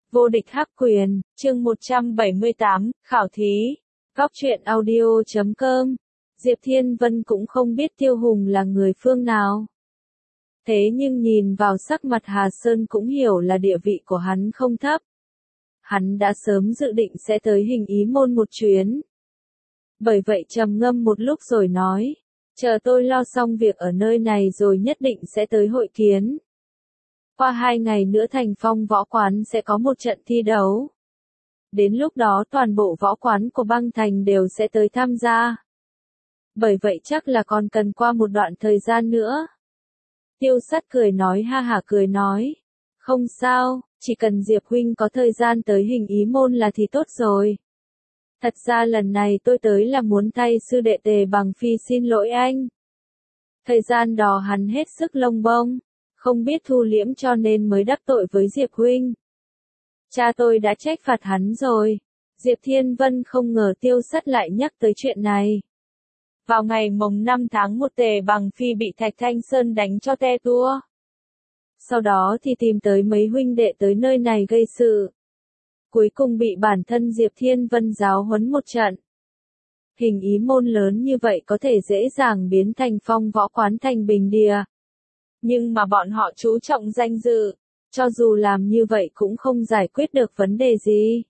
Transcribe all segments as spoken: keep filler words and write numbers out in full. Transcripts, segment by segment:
Vô địch hắc quyền, chương một trăm bảy mươi tám, khảo thí. Góc truyện audio chấm com. Diệp Thiên Vân cũng không biết Tiêu Hùng là người phương nào. Thế nhưng nhìn vào sắc mặt Hà Sơn cũng hiểu là địa vị của hắn không thấp. Hắn đã sớm dự định sẽ tới Hình Ý Môn một chuyến. Bởi vậy trầm ngâm một lúc rồi nói, chờ tôi lo xong việc ở nơi này rồi nhất định sẽ tới hội kiến. Qua hai ngày nữa Thành Phong võ quán sẽ có một trận thi đấu. Đến lúc đó toàn bộ võ quán của băng thành đều sẽ tới tham gia. Bởi vậy chắc là còn cần qua một đoạn thời gian nữa. Tiêu Sắt cười nói ha hả cười nói. Không sao, chỉ cần Diệp huynh có thời gian tới Hình Ý Môn là thì tốt rồi. Thật ra lần này tôi tới là muốn thay sư đệ Tề Bằng Phi xin lỗi anh. Thời gian đó hắn hết sức lông bông. Không biết thu liễm cho nên mới đắc tội với Diệp huynh. Cha tôi đã trách phạt hắn rồi. Diệp Thiên Vân không ngờ Tiêu Sắt lại nhắc tới chuyện này. Vào ngày mồng năm tháng một Tề Bằng Phi bị Thạch Thanh Sơn đánh cho te tua. Sau đó thì tìm tới mấy huynh đệ tới nơi này gây sự. Cuối cùng bị bản thân Diệp Thiên Vân giáo huấn một trận. Hình Ý Môn lớn như vậy có thể dễ dàng biến thành Phong võ quán thành bình địa. Nhưng mà bọn họ chú trọng danh dự, cho dù làm như vậy cũng không giải quyết được vấn đề gì.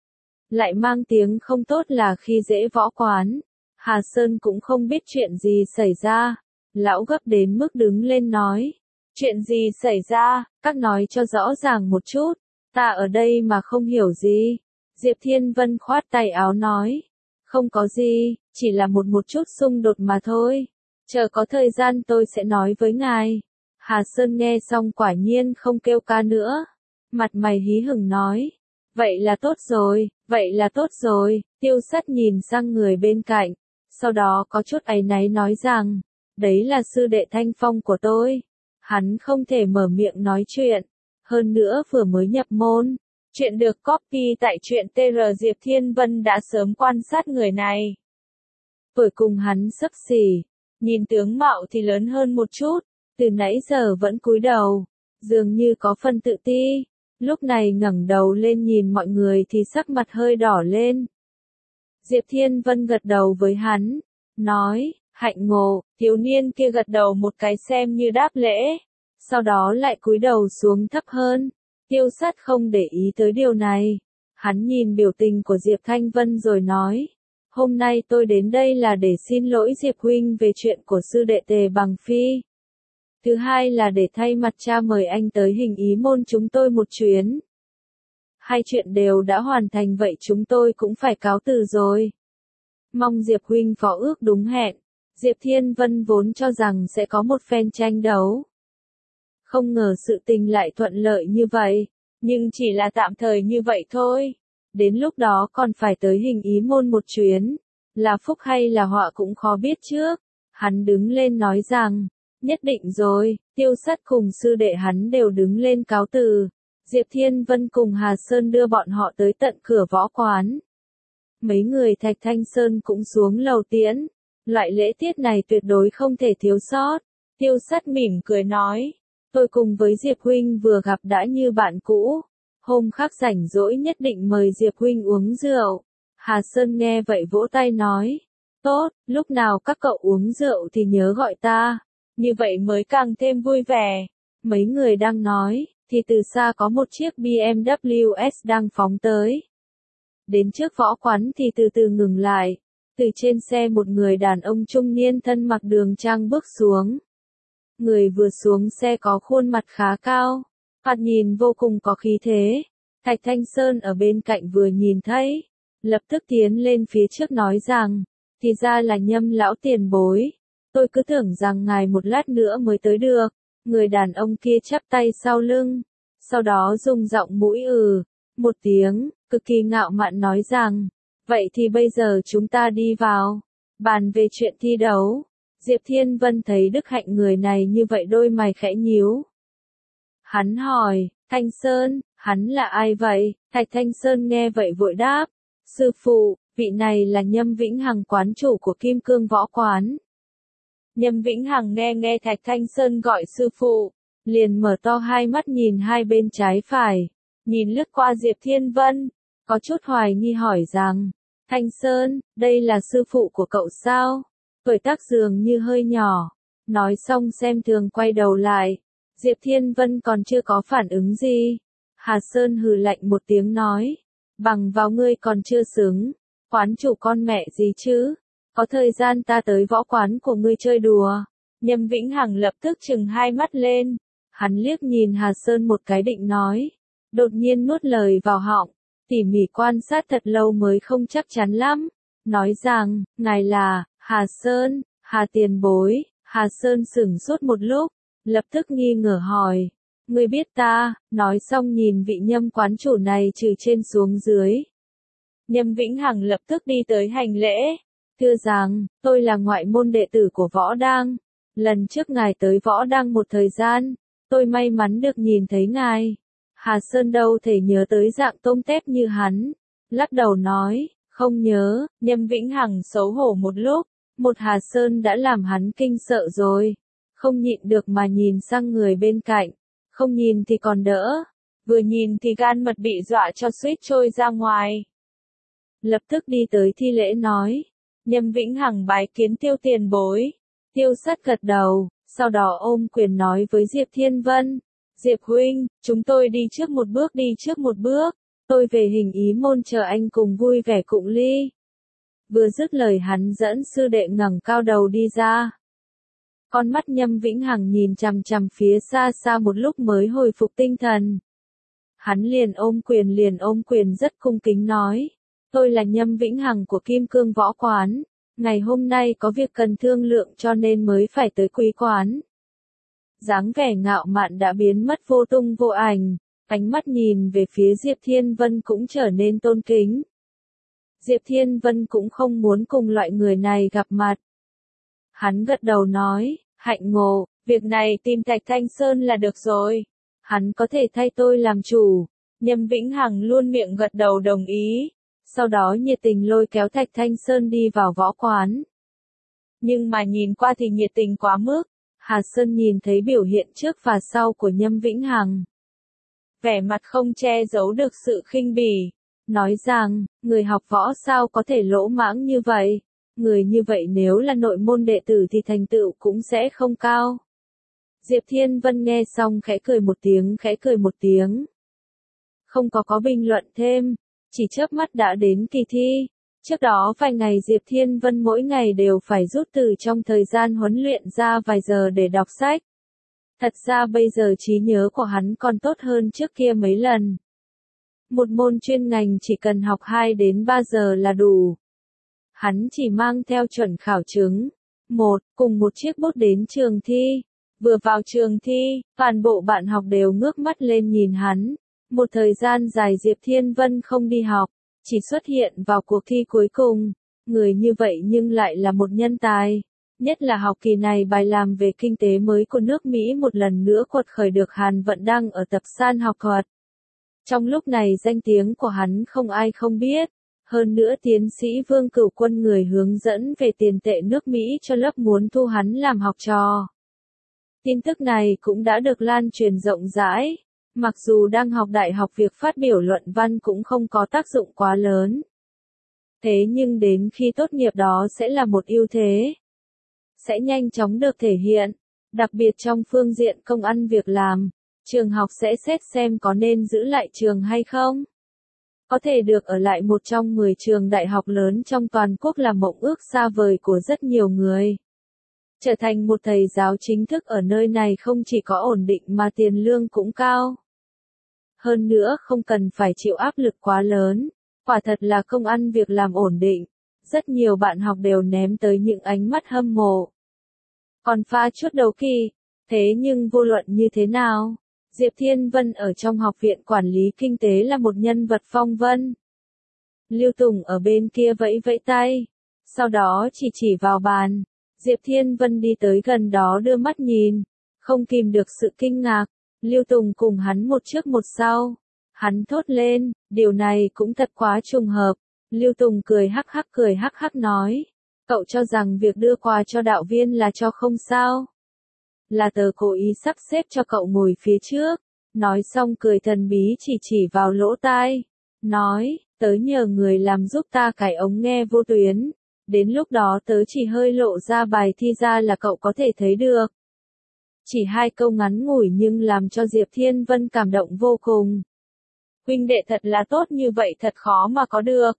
Lại mang tiếng không tốt là khi dễ võ quán. Hà Sơn cũng không biết chuyện gì xảy ra. Lão gấp đến mức đứng lên nói. Chuyện gì xảy ra, các nói cho rõ ràng một chút. Ta ở đây mà không hiểu gì. Diệp Thiên Vân khoát tay áo nói. Không có gì, chỉ là một một chút xung đột mà thôi. Chờ có thời gian tôi sẽ nói với ngài. Hà Sơn nghe xong quả nhiên không kêu ca nữa. Mặt mày hí hửng nói. Vậy là tốt rồi, vậy là tốt rồi. Tiêu Sắt nhìn sang người bên cạnh. Sau đó có chút áy náy nói rằng. Đấy là sư đệ Thanh Phong của tôi. Hắn không thể mở miệng nói chuyện. Hơn nữa vừa mới nhập môn. Chuyện được copy tại truyện tê rờ Diệp Thiên Vân đã sớm quan sát người này. Tuổi cùng hắn xấp xỉ. Nhìn tướng mạo thì lớn hơn một chút. Từ nãy giờ vẫn cúi đầu, dường như có phần tự ti, lúc này ngẩng đầu lên nhìn mọi người thì sắc mặt hơi đỏ lên. Diệp Thiên Vân gật đầu với hắn, nói, hạnh ngộ, thiếu niên kia gật đầu một cái xem như đáp lễ, sau đó lại cúi đầu xuống thấp hơn. Tiêu Sắt không để ý tới điều này, hắn nhìn biểu tình của Diệp Thanh Vân rồi nói, hôm nay tôi đến đây là để xin lỗi Diệp huynh về chuyện của sư đệ Tề Bằng Phi. Thứ hai là để thay mặt cha mời anh tới Hình Ý Môn chúng tôi một chuyến. Hai chuyện đều đã hoàn thành vậy chúng tôi cũng phải cáo từ rồi. Mong Diệp huynh phó ước đúng hẹn. Diệp Thiên Vân vốn cho rằng sẽ có một phen tranh đấu. Không ngờ sự tình lại thuận lợi như vậy. Nhưng chỉ là tạm thời như vậy thôi. Đến lúc đó còn phải tới Hình Ý Môn một chuyến. Là phúc hay là họa cũng khó biết trước. Hắn đứng lên nói rằng. Nhất định rồi, Tiêu Sắt cùng sư đệ hắn đều đứng lên cáo từ. Diệp Thiên Vân cùng Hà Sơn đưa bọn họ tới tận cửa võ quán. Mấy người Thạch Thanh Sơn cũng xuống lầu tiễn. Loại lễ tiết này tuyệt đối không thể thiếu sót. Tiêu Sắt mỉm cười nói. Tôi cùng với Diệp huynh vừa gặp đã như bạn cũ. Hôm khác rảnh rỗi nhất định mời Diệp huynh uống rượu. Hà Sơn nghe vậy vỗ tay nói. Tốt, lúc nào các cậu uống rượu thì nhớ gọi ta. Như vậy mới càng thêm vui vẻ. Mấy người đang nói, thì từ xa có một chiếc bê em vê ét đang phóng tới. Đến trước võ quán thì từ từ ngừng lại. Từ trên xe một người đàn ông trung niên thân mặc đường trang bước xuống. Người vừa xuống xe có khuôn mặt khá cao, thoạt nhìn vô cùng có khí thế. Thạch Thanh Sơn ở bên cạnh vừa nhìn thấy, lập tức tiến lên phía trước nói rằng, thì ra là Nhâm lão tiền bối. Tôi cứ tưởng rằng ngài một lát nữa mới tới được. Người đàn ông kia chắp tay sau lưng. Sau đó dùng giọng mũi ừ. Một tiếng, cực kỳ ngạo mạn nói rằng. Vậy thì bây giờ chúng ta đi vào. Bàn về chuyện thi đấu. Diệp Thiên Vân thấy Đức Hạnh người này như vậy đôi mày khẽ nhíu. Hắn hỏi, Thanh Sơn, hắn là ai vậy? Thạch Thanh Sơn nghe vậy vội đáp. Sư phụ, vị này là Nhâm Vĩnh Hằng quán chủ của Kim Cương Võ Quán. Nhâm Vĩnh Hằng nghe nghe Thạch Thanh Sơn gọi sư phụ, liền mở to hai mắt nhìn hai bên trái phải, nhìn lướt qua Diệp Thiên Vân, có chút hoài nghi hỏi rằng, Thanh Sơn, đây là sư phụ của cậu sao? Tuổi tác dường như hơi nhỏ. Nói xong xem thường quay đầu lại. Diệp Thiên Vân còn chưa có phản ứng gì. Hà Sơn hừ lạnh một tiếng nói. Bằng vào ngươi còn chưa xứng. Quán chủ con mẹ gì chứ? Có thời gian ta tới võ quán của ngươi chơi đùa. Nhâm Vĩnh Hằng lập tức trừng hai mắt lên. Hắn liếc nhìn Hà Sơn một cái định nói. Đột nhiên nuốt lời vào họng. Tỉ mỉ quan sát thật lâu mới không chắc chắn lắm. Nói rằng, ngài là, Hà Sơn, Hà tiền bối. Hà Sơn sửng sốt một lúc, lập tức nghi ngờ hỏi. Ngươi biết ta, nói xong nhìn vị Nhâm quán chủ này trừ trên xuống dưới. Nhâm Vĩnh Hằng lập tức đi tới hành lễ. Thưa rằng, tôi là ngoại môn đệ tử của Võ Đang. Lần trước ngài tới Võ Đang một thời gian, tôi may mắn được nhìn thấy ngài. Hà Sơn đâu thể nhớ tới dạng tôm tép như hắn. Lắc đầu nói, không nhớ. Nhâm Vĩnh Hằng xấu hổ một lúc. Một Hà Sơn đã làm hắn kinh sợ rồi. Không nhịn được mà nhìn sang người bên cạnh. Không nhìn thì còn đỡ. Vừa nhìn thì gan mật bị dọa cho suýt trôi ra ngoài. Lập tức đi tới thi lễ nói. Nhâm Vĩnh Hằng bái kiến Tiêu tiền bối. Tiêu Sắt gật đầu. Sau đó ôm quyền nói với Diệp Thiên Vân. Diệp huynh, chúng tôi đi trước một bước đi trước một bước. Tôi về Hình Ý môn chờ anh cùng vui vẻ cụng ly. Vừa dứt lời hắn dẫn sư đệ ngẩng cao đầu đi ra. Con mắt Nhâm Vĩnh Hằng nhìn chằm chằm phía xa xa một lúc mới hồi phục tinh thần. Hắn liền ôm quyền liền ôm quyền rất cung kính nói. Tôi là Nhâm Vĩnh Hằng của Kim Cương Võ Quán. Ngày hôm nay có việc cần thương lượng cho nên mới phải tới quý quán. Dáng vẻ ngạo mạn đã biến mất vô tung vô ảnh. Ánh mắt nhìn về phía Diệp Thiên Vân cũng trở nên tôn kính. Diệp Thiên Vân cũng không muốn cùng loại người này gặp mặt. Hắn gật đầu nói, hạnh ngộ, việc này tìm Thạch Thanh Sơn là được rồi. Hắn có thể thay tôi làm chủ. Nhâm Vĩnh Hằng luôn miệng gật đầu đồng ý. Sau đó nhiệt tình lôi kéo Thạch Thanh Sơn đi vào võ quán. Nhưng mà nhìn qua thì nhiệt tình quá mức. Hà Sơn nhìn thấy biểu hiện trước và sau của Nhâm Vĩnh Hằng. Vẻ mặt không che giấu được sự khinh bỉ. Nói rằng, người học võ sao có thể lỗ mãng như vậy? Người như vậy nếu là nội môn đệ tử thì thành tựu cũng sẽ không cao. Diệp Thiên Vân nghe xong khẽ cười một tiếng khẽ cười một tiếng. Không có có bình luận thêm, chỉ chớp mắt đã đến kỳ thi. Trước đó vài ngày Diệp Thiên Vân mỗi ngày đều phải rút từ trong thời gian huấn luyện ra vài giờ để đọc sách. Thật ra bây giờ trí nhớ của hắn còn tốt hơn trước kia mấy lần. Một môn chuyên ngành chỉ cần học hai đến ba giờ là đủ. Hắn chỉ mang theo chuẩn khảo chứng. Một, cùng một chiếc bút đến trường thi. Vừa vào trường thi, toàn bộ bạn học đều ngước mắt lên nhìn hắn. Một thời gian dài Diệp Thiên Vân không đi học, chỉ xuất hiện vào cuộc thi cuối cùng. Người như vậy nhưng lại là một nhân tài. Nhất là học kỳ này bài làm về kinh tế mới của nước Mỹ một lần nữa quật khởi được Hàn Vận đăng ở tập san học thuật. Trong lúc này danh tiếng của hắn không ai không biết. Hơn nữa tiến sĩ Vương Cửu Quân người hướng dẫn về tiền tệ nước Mỹ cho lớp muốn thu hắn làm học trò. Tin tức này cũng đã được lan truyền rộng rãi. Mặc dù đang học đại học việc phát biểu luận văn cũng không có tác dụng quá lớn. Thế nhưng đến khi tốt nghiệp đó sẽ là một ưu thế. Sẽ nhanh chóng được thể hiện. Đặc biệt trong phương diện công ăn việc làm. Trường học sẽ xét xem có nên giữ lại trường hay không. Có thể được ở lại một trong mười trường đại học lớn trong toàn quốc là mộng ước xa vời của rất nhiều người. Trở thành một thầy giáo chính thức ở nơi này không chỉ có ổn định mà tiền lương cũng cao. Hơn nữa không cần phải chịu áp lực quá lớn. Quả thật là công ăn việc làm ổn định. Rất nhiều bạn học đều ném tới những ánh mắt hâm mộ. Còn pha chút đấu kỳ. Thế nhưng vô luận như thế nào? Diệp Thiên Vân ở trong học viện quản lý kinh tế là một nhân vật phong vân. Lưu Tùng ở bên kia vẫy vẫy tay. Sau đó chỉ chỉ vào bàn. Diệp Thiên Vân đi tới gần đó đưa mắt nhìn. Không kìm được sự kinh ngạc. Lưu Tùng cùng hắn một trước một sau. Hắn thốt lên, điều này cũng thật quá trùng hợp. Lưu Tùng cười hắc hắc cười hắc hắc nói. Cậu cho rằng việc đưa quà cho đạo viên là cho không sao? Là tớ cố ý sắp xếp cho cậu ngồi phía trước. Nói xong cười thần bí chỉ chỉ vào lỗ tai. Nói, tớ nhờ người làm giúp ta cài ống nghe vô tuyến. Đến lúc đó tớ chỉ hơi lộ ra bài thi ra là cậu có thể thấy được. Chỉ hai câu ngắn ngủi nhưng làm cho Diệp Thiên Vân cảm động vô cùng. Huynh đệ thật là tốt như vậy thật khó mà có được.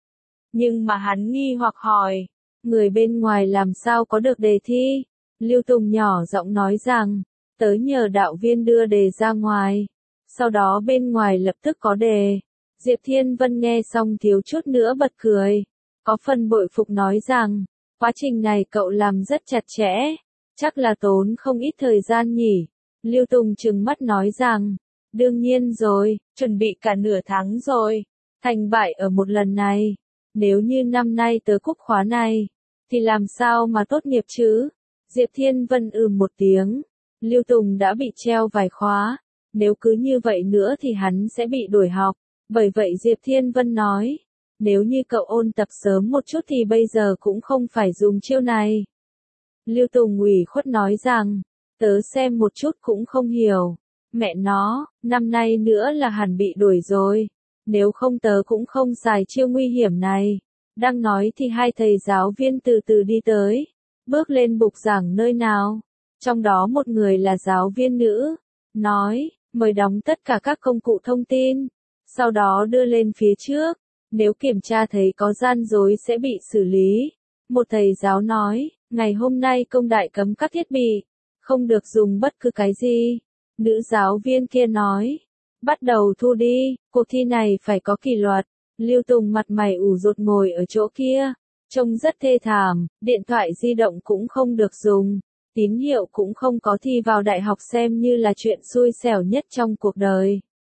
Nhưng mà hắn nghi hoặc hỏi, người bên ngoài làm sao có được đề thi? Lưu Tùng nhỏ giọng nói rằng, tớ nhờ đạo viên đưa đề ra ngoài. Sau đó bên ngoài lập tức có đề. Diệp Thiên Vân nghe xong thiếu chút nữa bật cười. Có phần bội phục nói rằng, quá trình này cậu làm rất chặt chẽ. Chắc là tốn không ít thời gian nhỉ. Lưu Tùng trừng mắt nói rằng, đương nhiên rồi, chuẩn bị cả nửa tháng rồi. Thành bại ở một lần này. Nếu như năm nay tớ cúp khóa này, thì làm sao mà tốt nghiệp chứ? Diệp Thiên Vân ừm một tiếng. Lưu Tùng đã bị treo vài khóa. Nếu cứ như vậy nữa thì hắn sẽ bị đuổi học. Bởi vậy Diệp Thiên Vân nói, nếu như cậu ôn tập sớm một chút thì bây giờ cũng không phải dùng chiêu này. Lưu Tùng ủy khuất nói rằng, tớ xem một chút cũng không hiểu. Mẹ nó, năm nay nữa là hẳn bị đuổi rồi. Nếu không tớ cũng không xài chiêu nguy hiểm này. Đang nói thì hai thầy giáo viên từ từ đi tới. Bước lên bục giảng nơi nào. Trong đó một người là giáo viên nữ. Nói, mời đóng tất cả các công cụ thông tin. Sau đó đưa lên phía trước. Nếu kiểm tra thấy có gian dối sẽ bị xử lý. Một thầy giáo nói, ngày hôm nay công đại cấm các thiết bị. Không được dùng bất cứ cái gì. Nữ giáo viên kia nói, bắt đầu thu đi, cuộc thi này phải có kỷ luật. Lưu Tùng mặt mày ủ rột ngồi ở chỗ kia, trông rất thê thảm, điện thoại di động cũng không được dùng, tín hiệu cũng không có, thi vào đại học xem như là chuyện xui xẻo nhất trong cuộc đời.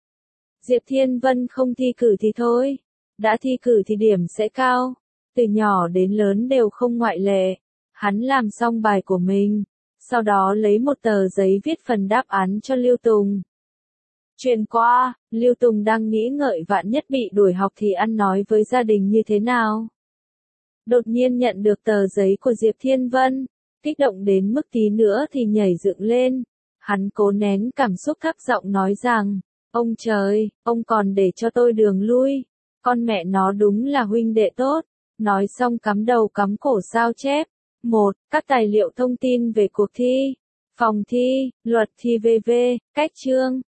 Diệp Thiên Vân không thi cử thì thôi, đã thi cử thì điểm sẽ cao, từ nhỏ đến lớn đều không ngoại lệ. Hắn làm xong bài của mình, sau đó lấy một tờ giấy viết phần đáp án cho Lưu Tùng. Truyền qua, Lưu Tùng đang nghĩ ngợi vạn nhất bị đuổi học thì ăn nói với gia đình như thế nào. Đột nhiên nhận được tờ giấy của Diệp Thiên Vân, kích động đến mức tí nữa thì nhảy dựng lên. Hắn cố nén cảm xúc thấp giọng nói rằng, ông trời, ông còn để cho tôi đường lui. Con mẹ nó đúng là huynh đệ tốt. Nói xong cắm đầu cắm cổ sao chép. một. Các tài liệu thông tin về cuộc thi, phòng thi, luật thi vê vê, cách chương.